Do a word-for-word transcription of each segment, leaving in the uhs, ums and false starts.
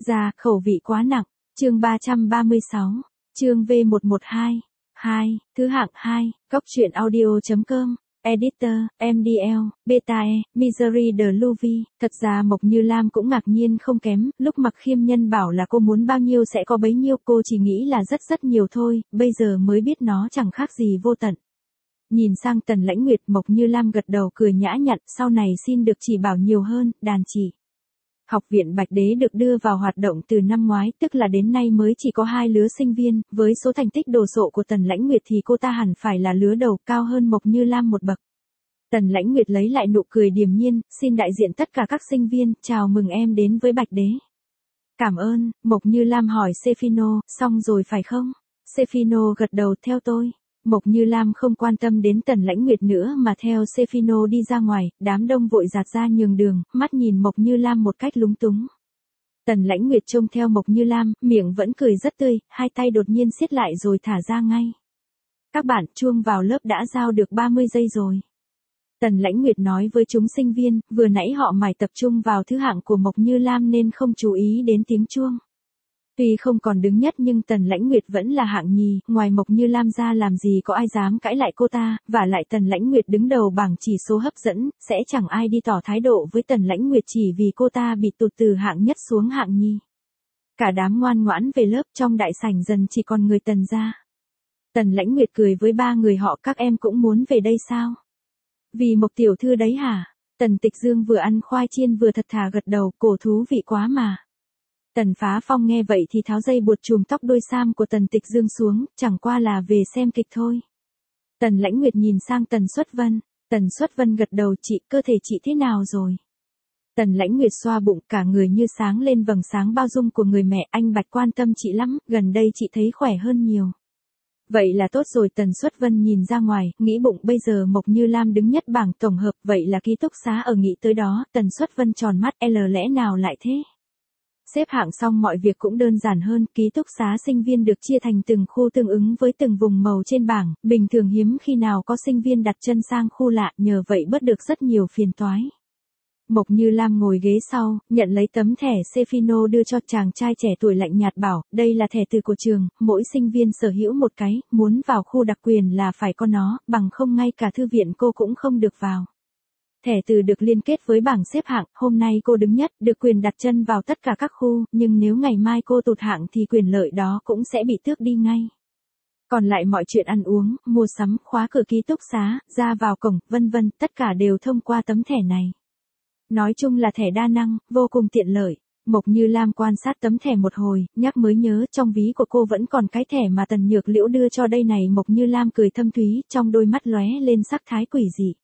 Già, khẩu vị quá nặng. Chương ba trăm ba mươi sáu. Chương V một một hai. hai, thứ hạng hai, Cốc truyện audio chấm com. Editor, em đê lờ, Beta E, Misery de Louvi. Thật ra Mộc Như Lam cũng ngạc nhiên không kém, lúc Mặc Khiêm Nhân bảo là cô muốn bao nhiêu sẽ có bấy nhiêu, cô chỉ nghĩ là rất rất nhiều thôi, bây giờ mới biết nó chẳng khác gì vô tận. Nhìn sang Tần Lãnh Nguyệt, Mộc Như Lam gật đầu cười nhã nhặn, sau này xin được chỉ bảo nhiều hơn, đàn chỉ. Học viện Bạch Đế được đưa vào hoạt động từ năm ngoái, tức là đến nay mới chỉ có hai lứa sinh viên, với số thành tích đồ sộ của Tần Lãnh Nguyệt thì cô ta hẳn phải là lứa đầu, cao hơn Mộc Như Lam một bậc. Tần Lãnh Nguyệt lấy lại nụ cười điềm nhiên, xin đại diện tất cả các sinh viên, chào mừng em đến với Bạch Đế. Cảm ơn, Mộc Như Lam hỏi Sefino, xong rồi phải không? Sefino gật đầu, theo tôi. Mộc Như Lam không quan tâm đến Tần Lãnh Nguyệt nữa mà theo Sefino đi ra ngoài, đám đông vội dạt ra nhường đường, mắt nhìn Mộc Như Lam một cách lúng túng. Tần Lãnh Nguyệt trông theo Mộc Như Lam, miệng vẫn cười rất tươi, hai tay đột nhiên siết lại rồi thả ra ngay. Các bạn, chuông vào lớp đã giao được ba mươi giây rồi. Tần Lãnh Nguyệt nói với chúng sinh viên, vừa nãy họ mải tập trung vào thứ hạng của Mộc Như Lam nên không chú ý đến tiếng chuông. Tuy không còn đứng nhất nhưng Tần Lãnh Nguyệt vẫn là hạng nhì, ngoài Mộc Như Lam ra làm gì có ai dám cãi lại cô ta, và lại Tần Lãnh Nguyệt đứng đầu bảng chỉ số hấp dẫn, sẽ chẳng ai đi tỏ thái độ với Tần Lãnh Nguyệt chỉ vì cô ta bị tụt từ hạng nhất xuống hạng nhì. Cả đám ngoan ngoãn về lớp, trong đại sảnh dần chỉ còn người Tần ra. Tần Lãnh Nguyệt cười với ba người họ, các em cũng muốn về đây sao? Vì Mộc tiểu thư đấy hả? Tần Tịch Dương vừa ăn khoai chiên vừa thật thà gật đầu, cổ thú vị quá mà. Tần Phá Phong nghe vậy thì tháo dây buộc chùm tóc đôi sam của Tần Tịch Dương xuống, chẳng qua là về xem kịch thôi. Tần Lãnh Nguyệt nhìn sang Tần Xuất Vân, Tần Xuất Vân gật đầu, chị, cơ thể chị thế nào rồi? Tần Lãnh Nguyệt xoa bụng, cả người như sáng lên vầng sáng bao dung của người mẹ, anh Bạch quan tâm chị lắm, gần đây chị thấy khỏe hơn nhiều. Vậy là tốt rồi. Tần Xuất Vân nhìn ra ngoài, nghĩ bụng bây giờ Mộc Như Lam đứng nhất bảng tổng hợp, vậy là ký túc xá ở nghĩ tới đó, Tần Xuất Vân tròn mắt, L lẽ nào lại thế? Xếp hạng xong mọi việc cũng đơn giản hơn, ký túc xá sinh viên được chia thành từng khu tương ứng với từng vùng màu trên bảng, bình thường hiếm khi nào có sinh viên đặt chân sang khu lạ, nhờ vậy bớt được rất nhiều phiền toái. Mộc Như Lam ngồi ghế sau, nhận lấy tấm thẻ Sefino đưa cho chàng trai trẻ tuổi lạnh nhạt bảo, đây là thẻ từ của trường, mỗi sinh viên sở hữu một cái, muốn vào khu đặc quyền là phải có nó, bằng không ngay cả thư viện cô cũng không được vào. Thẻ từ được liên kết với bảng xếp hạng, hôm nay cô đứng nhất, được quyền đặt chân vào tất cả các khu, nhưng nếu ngày mai cô tụt hạng thì quyền lợi đó cũng sẽ bị tước đi ngay. Còn lại mọi chuyện ăn uống, mua sắm, khóa cửa ký túc xá, ra vào cổng, vân vân, tất cả đều thông qua tấm thẻ này. Nói chung là thẻ đa năng, vô cùng tiện lợi. Mộc Như Lam quan sát tấm thẻ một hồi, nhắc mới nhớ, trong ví của cô vẫn còn cái thẻ mà Tần Nhược Liễu đưa cho đây này. Mộc Như Lam cười thâm thúy, trong đôi mắt lóe lên sắc thái quỷ dị.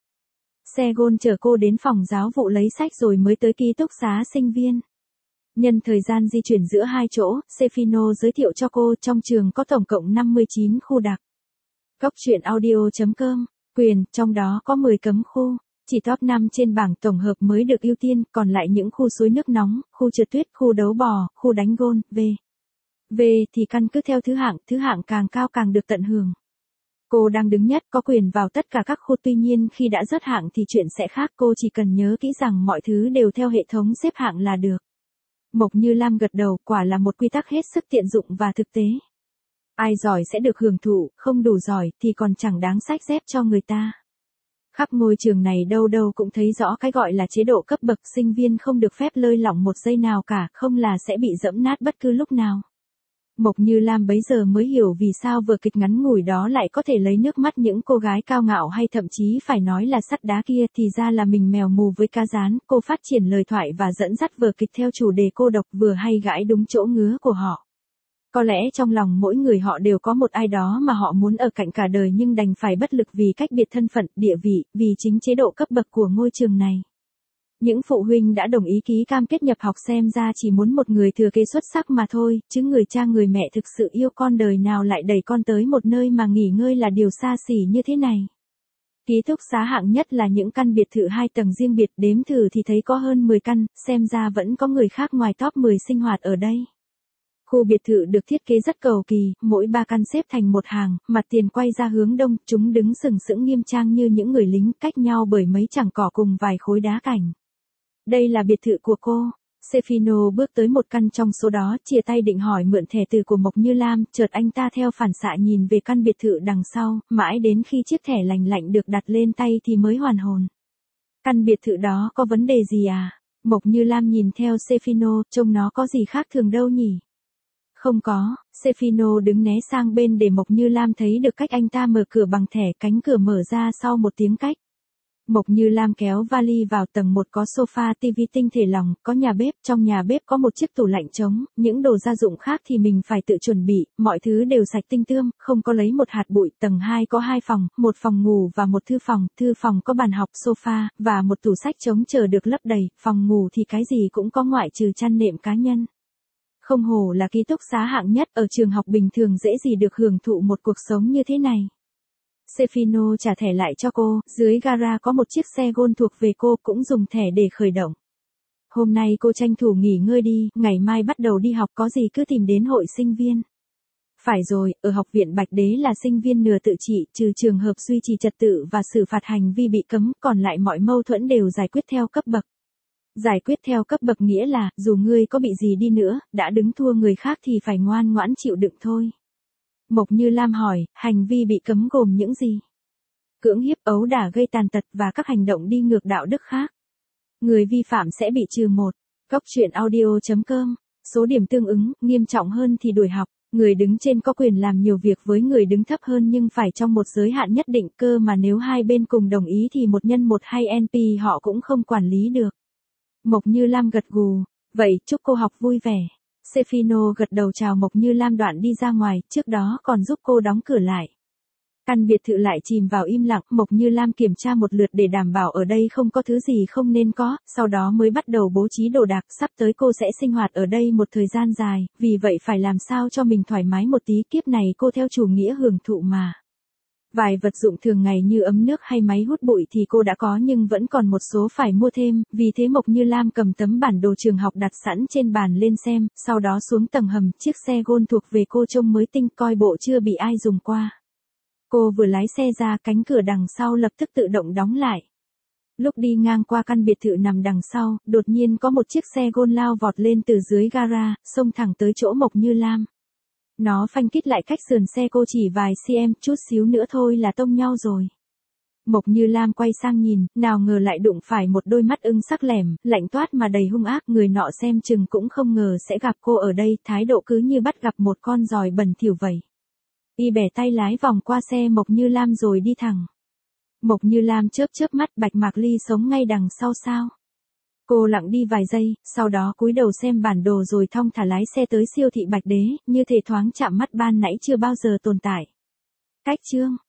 Xe gôn chở cô đến phòng giáo vụ lấy sách rồi mới tới ký túc xá sinh viên. Nhân thời gian di chuyển giữa hai chỗ, Sefino giới thiệu cho cô, trong trường có tổng cộng năm mươi chín khu đặc. Cốc truyện audio chấm com, quyền, trong đó có mười cấm khu. Chỉ top năm trên bảng tổng hợp mới được ưu tiên, còn lại những khu suối nước nóng, khu trượt tuyết, khu đấu bò, khu đánh gôn, V. V thì căn cứ theo thứ hạng, thứ hạng càng cao càng được tận hưởng. Cô đang đứng nhất, có quyền vào tất cả các khu, tuy nhiên khi đã rớt hạng thì chuyện sẽ khác, cô chỉ cần nhớ kỹ rằng mọi thứ đều theo hệ thống xếp hạng là được. Mộc Như Lam gật đầu, quả là một quy tắc hết sức tiện dụng và thực tế. Ai giỏi sẽ được hưởng thụ, không đủ giỏi thì còn chẳng đáng xách dép cho người ta. Khắp ngôi trường này đâu đâu cũng thấy rõ cái gọi là chế độ cấp bậc, sinh viên không được phép lơi lỏng một giây nào cả, không là sẽ bị dẫm nát bất cứ lúc nào. Mộc Như Lam bấy giờ mới hiểu vì sao vở kịch ngắn ngủi đó lại có thể lấy nước mắt những cô gái cao ngạo hay thậm chí phải nói là sắt đá kia, thì ra là mình mèo mù với cá rán. Cô phát triển lời thoại và dẫn dắt vở kịch theo chủ đề cô độc, vừa hay gãi đúng chỗ ngứa của họ. Có lẽ trong lòng mỗi người họ đều có một ai đó mà họ muốn ở cạnh cả đời nhưng đành phải bất lực vì cách biệt thân phận, địa vị, vì chính chế độ cấp bậc của ngôi trường này. Những phụ huynh đã đồng ý ký cam kết nhập học xem ra chỉ muốn một người thừa kế xuất sắc mà thôi, chứ người cha người mẹ thực sự yêu con đời nào lại đẩy con tới một nơi mà nghỉ ngơi là điều xa xỉ như thế này. Ký túc xá hạng nhất là những căn biệt thự hai tầng riêng biệt, đếm thử thì thấy có hơn mười căn, xem ra vẫn có người khác ngoài top mười sinh hoạt ở đây. Khu biệt thự được thiết kế rất cầu kỳ, mỗi ba căn xếp thành một hàng, mặt tiền quay ra hướng đông, chúng đứng sừng sững nghiêm trang như những người lính, cách nhau bởi mấy chảng cỏ cùng vài khối đá cảnh. Đây là biệt thự của cô. Sefino bước tới một căn trong số đó, chìa tay định hỏi mượn thẻ từ của Mộc Như Lam, chợt anh ta theo phản xạ nhìn về căn biệt thự đằng sau, mãi đến khi chiếc thẻ lành lạnh được đặt lên tay thì mới hoàn hồn. Căn biệt thự đó có vấn đề gì à? Mộc Như Lam nhìn theo Sefino, trông nó có gì khác thường đâu nhỉ? Không có, Sefino đứng né sang bên để Mộc Như Lam thấy được cách anh ta mở cửa bằng thẻ, cánh cửa mở ra sau một tiếng cách. Mộc Như Lam kéo vali vào tầng một, có sofa, tivi tinh thể lỏng, có nhà bếp, trong nhà bếp có một chiếc tủ lạnh trống, những đồ gia dụng khác thì mình phải tự chuẩn bị, mọi thứ đều sạch tinh tươm, không có lấy một hạt bụi. Tầng hai có hai phòng, một phòng ngủ và một thư phòng, thư phòng có bàn học, sofa, và một tủ sách trống chờ được lấp đầy, phòng ngủ thì cái gì cũng có ngoại trừ chăn nệm cá nhân. Không hổ là ký túc xá hạng nhất, ở trường học bình thường dễ gì được hưởng thụ một cuộc sống như thế này. Sefino trả thẻ lại cho cô, dưới gara có một chiếc xe gôn thuộc về cô, cũng dùng thẻ để khởi động. Hôm nay cô tranh thủ nghỉ ngơi đi, ngày mai bắt đầu đi học, có gì cứ tìm đến hội sinh viên. Phải rồi, ở học viện Bạch Đế là sinh viên nửa tự trị, trừ trường hợp duy trì trật tự và xử phạt hành vi bị cấm, còn lại mọi mâu thuẫn đều giải quyết theo cấp bậc. Giải quyết theo cấp bậc nghĩa là, dù ngươi có bị gì đi nữa, đã đứng thua người khác thì phải ngoan ngoãn chịu đựng thôi. Mộc Như Lam hỏi, hành vi bị cấm gồm những gì? Cưỡng hiếp, ấu đả, gây tàn tật và các hành động đi ngược đạo đức khác. Người vi phạm sẽ bị trừ một. Cóc truyện audio chấm com. Số điểm tương ứng, nghiêm trọng hơn thì đuổi học. Người đứng trên có quyền làm nhiều việc với người đứng thấp hơn nhưng phải trong một giới hạn nhất định, cơ mà nếu hai bên cùng đồng ý thì một nhân một hay en pê họ cũng không quản lý được. Mộc Như Lam gật gù. Vậy, chúc cô học vui vẻ. Sefino gật đầu chào Mộc Như Lam, đoạn đi ra ngoài, trước đó còn giúp cô đóng cửa lại. Căn biệt thự lại chìm vào im lặng, Mộc Như Lam kiểm tra một lượt để đảm bảo ở đây không có thứ gì không nên có, sau đó mới bắt đầu bố trí đồ đạc, sắp tới cô sẽ sinh hoạt ở đây một thời gian dài, vì vậy phải làm sao cho mình thoải mái một tí, kiếp này cô theo chủ nghĩa hưởng thụ mà. Vài vật dụng thường ngày như ấm nước hay máy hút bụi thì cô đã có nhưng vẫn còn một số phải mua thêm, vì thế Mộc Như Lam cầm tấm bản đồ trường học đặt sẵn trên bàn lên xem, sau đó xuống tầng hầm, chiếc xe gôn thuộc về cô trông mới tinh, coi bộ chưa bị ai dùng qua. Cô vừa lái xe ra, cánh cửa đằng sau lập tức tự động đóng lại. Lúc đi ngang qua căn biệt thự nằm đằng sau, đột nhiên có một chiếc xe gôn lao vọt lên từ dưới gara, xông thẳng tới chỗ Mộc Như Lam. Nó phanh kít lại cách sườn xe cô chỉ vài cm, chút xíu nữa thôi là tông nhau rồi. Mộc Như Lam quay sang nhìn, nào ngờ lại đụng phải một đôi mắt ưng sắc lẻm, lạnh toát mà đầy hung ác, người nọ xem chừng cũng không ngờ sẽ gặp cô ở đây, thái độ cứ như bắt gặp một con giòi bẩn thỉu vậy. Y bẻ tay lái vòng qua xe Mộc Như Lam rồi đi thẳng. Mộc Như Lam chớp chớp mắt, Bạch Mạc Ly sống ngay đằng sau sao? Cô lặng đi vài giây, sau đó cúi đầu xem bản đồ rồi thong thả lái xe tới siêu thị Bạch Đế, như thể thoáng chạm mắt ban nãy chưa bao giờ tồn tại. Cách chương